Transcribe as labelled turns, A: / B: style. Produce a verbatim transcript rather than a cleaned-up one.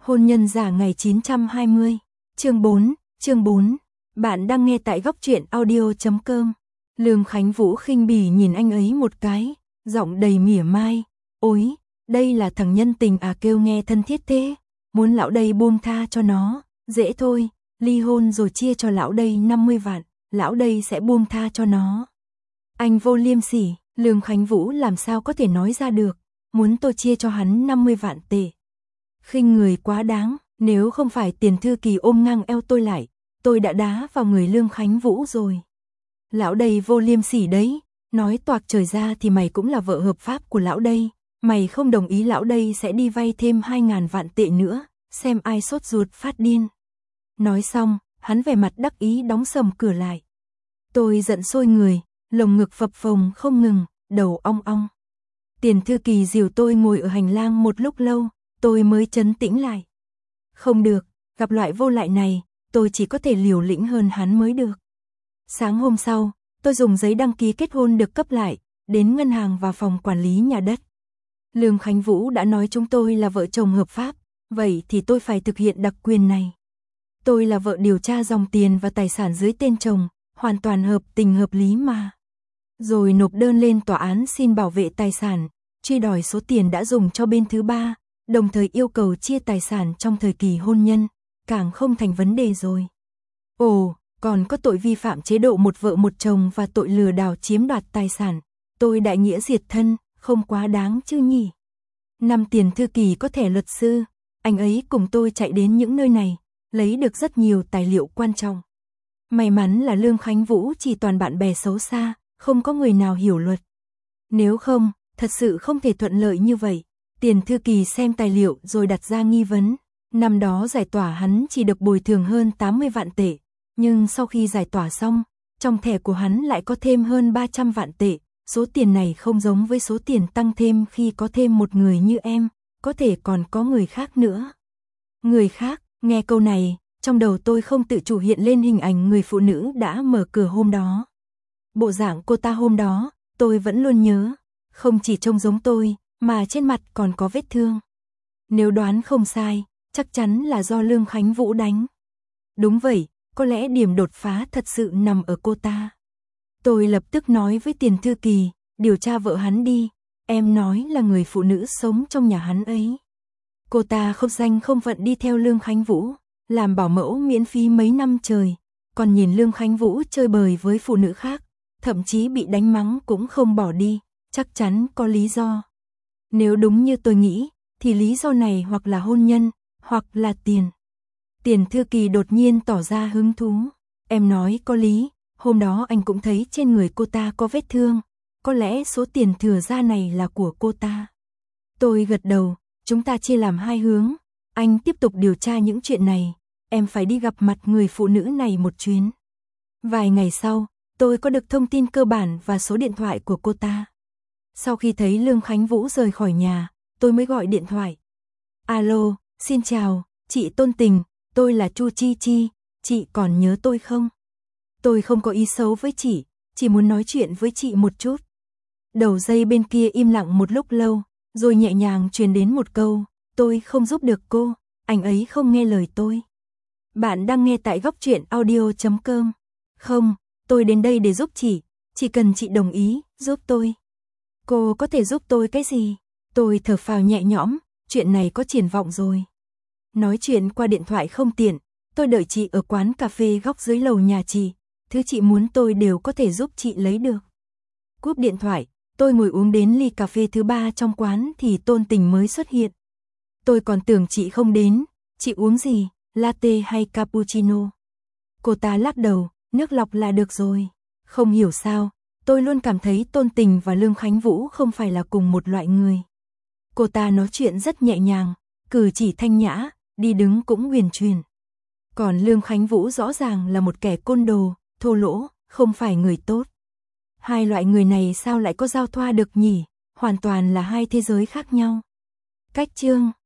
A: Hôn nhân giả ngày chín trăm hai mươi, chương bốn, chương bốn. Bạn đang nghe tại góc truyện audio chấm com. Lương Khánh Vũ khinh bỉ nhìn anh ấy một cái, giọng đầy mỉa mai. Ôi, đây là thằng nhân tình à, kêu nghe thân thiết thế. Muốn lão đây buông tha cho nó, dễ thôi, ly hôn rồi chia cho lão đây năm mươi vạn, lão đây sẽ buông tha cho nó. Anh vô liêm sỉ, Lương Khánh Vũ làm sao có thể nói ra được, muốn tôi chia cho hắn năm mươi vạn tệ. Khinh người quá đáng, nếu không phải Tiền Thư Kỳ ôm ngang eo tôi lại, tôi đã đá vào người Lương Khánh Vũ rồi. Lão đây vô liêm sỉ đấy, nói toạc trời ra thì mày cũng là vợ hợp pháp của lão đây, mày không đồng ý lão đây sẽ đi vay thêm hai ngàn vạn tệ nữa, xem ai sốt ruột phát điên. Nói xong, hắn vẻ mặt đắc ý đóng sầm cửa lại. Tôi giận sôi người, lồng ngực phập phồng không ngừng, đầu ong ong. Tiền Thư Kỳ dìu tôi ngồi ở hành lang một lúc lâu, tôi mới trấn tĩnh lại. Không được, gặp loại vô lại này, tôi chỉ có thể liều lĩnh hơn hắn mới được. Sáng hôm sau, tôi dùng giấy đăng ký kết hôn được cấp lại, đến ngân hàng và phòng quản lý nhà đất. Lương Khánh Vũ đã nói chúng tôi là vợ chồng hợp pháp, vậy thì tôi phải thực hiện đặc quyền này. Tôi là vợ điều tra dòng tiền và tài sản dưới tên chồng, hoàn toàn hợp tình hợp lý mà. Rồi nộp đơn lên tòa án xin bảo vệ tài sản, truy đòi số tiền đã dùng cho bên thứ ba, đồng thời yêu cầu chia tài sản trong thời kỳ hôn nhân, càng không thành vấn đề rồi. Ồ, còn có tội vi phạm chế độ một vợ một chồng và tội lừa đảo chiếm đoạt tài sản, tôi đại nghĩa diệt thân, không quá đáng chứ nhỉ. Năm Tiền Thư Kỳ có thẻ luật sư, anh ấy cùng tôi chạy đến những nơi này, lấy được rất nhiều tài liệu quan trọng. May mắn là Lương Khánh Vũ chỉ toàn bạn bè xấu xa, không có người nào hiểu luật. Nếu không, thật sự không thể thuận lợi như vậy. Tiền Thư Kỳ xem tài liệu rồi đặt ra nghi vấn. Năm đó giải tỏa hắn chỉ được bồi thường hơn tám mươi vạn tệ, nhưng sau khi giải tỏa xong, trong thẻ của hắn lại có thêm hơn ba trăm vạn tệ. Số tiền này không giống với số tiền tăng thêm khi có thêm một người như em, có thể còn có người khác nữa. Người khác, nghe câu này, trong đầu tôi không tự chủ hiện lên hình ảnh người phụ nữ đã mở cửa hôm đó. Bộ dạng cô ta hôm đó, tôi vẫn luôn nhớ, không chỉ trông giống tôi, mà trên mặt còn có vết thương. Nếu đoán không sai, chắc chắn là do Lương Khánh Vũ đánh. Đúng vậy, có lẽ điểm đột phá thật sự nằm ở cô ta. Tôi lập tức nói với Tiền Thư Kỳ, điều tra vợ hắn đi, em nói là người phụ nữ sống trong nhà hắn ấy. Cô ta không danh không phận đi theo Lương Khánh Vũ, làm bảo mẫu miễn phí mấy năm trời, còn nhìn Lương Khánh Vũ chơi bời với phụ nữ khác, thậm chí bị đánh mắng cũng không bỏ đi, chắc chắn có lý do. Nếu đúng như tôi nghĩ, thì lý do này hoặc là hôn nhân, hoặc là tiền. Tiền Thư Kỳ đột nhiên tỏ ra hứng thú. Em nói có lý, hôm đó anh cũng thấy trên người cô ta có vết thương, có lẽ số tiền thừa ra này là của cô ta. Tôi gật đầu, chúng ta chia làm hai hướng, anh tiếp tục điều tra những chuyện này, em phải đi gặp mặt người phụ nữ này một chuyến. Vài ngày sau, tôi có được thông tin cơ bản và số điện thoại của cô ta. Sau khi thấy Lương Khánh Vũ rời khỏi nhà, tôi mới gọi điện thoại. Alo, xin chào, chị Tôn Tình, tôi là Chu Chi Chi, chị còn nhớ tôi không? Tôi không có ý xấu với chị, chỉ muốn nói chuyện với chị một chút. Đầu dây bên kia im lặng một lúc lâu, rồi nhẹ nhàng truyền đến một câu, tôi không giúp được cô, anh ấy không nghe lời tôi. Bạn đang nghe tại góc truyện audio chấm com. Không, tôi đến đây để giúp chị, chỉ cần chị đồng ý, giúp tôi. Cô có thể giúp tôi cái gì? Tôi thở phào nhẹ nhõm, chuyện này có triển vọng rồi. Nói chuyện qua điện thoại không tiện, tôi đợi chị ở quán cà phê góc dưới lầu nhà chị, thứ chị muốn tôi đều có thể giúp chị lấy được. Cúp điện thoại, tôi ngồi uống đến ly cà phê thứ ba trong quán thì Tôn Tình mới xuất hiện. Tôi còn tưởng chị không đến, chị uống gì, latte hay cappuccino? Cô ta lắc đầu, nước lọc là được rồi. Không hiểu sao, tôi luôn cảm thấy Tôn Tình và Lương Khánh Vũ không phải là cùng một loại người. Cô ta nói chuyện rất nhẹ nhàng, cử chỉ thanh nhã, đi đứng cũng huyền chuyển. Còn Lương Khánh Vũ rõ ràng là một kẻ côn đồ, thô lỗ, không phải người tốt. Hai loại người này sao lại có giao thoa được nhỉ? Hoàn toàn là hai thế giới khác nhau. Cách chương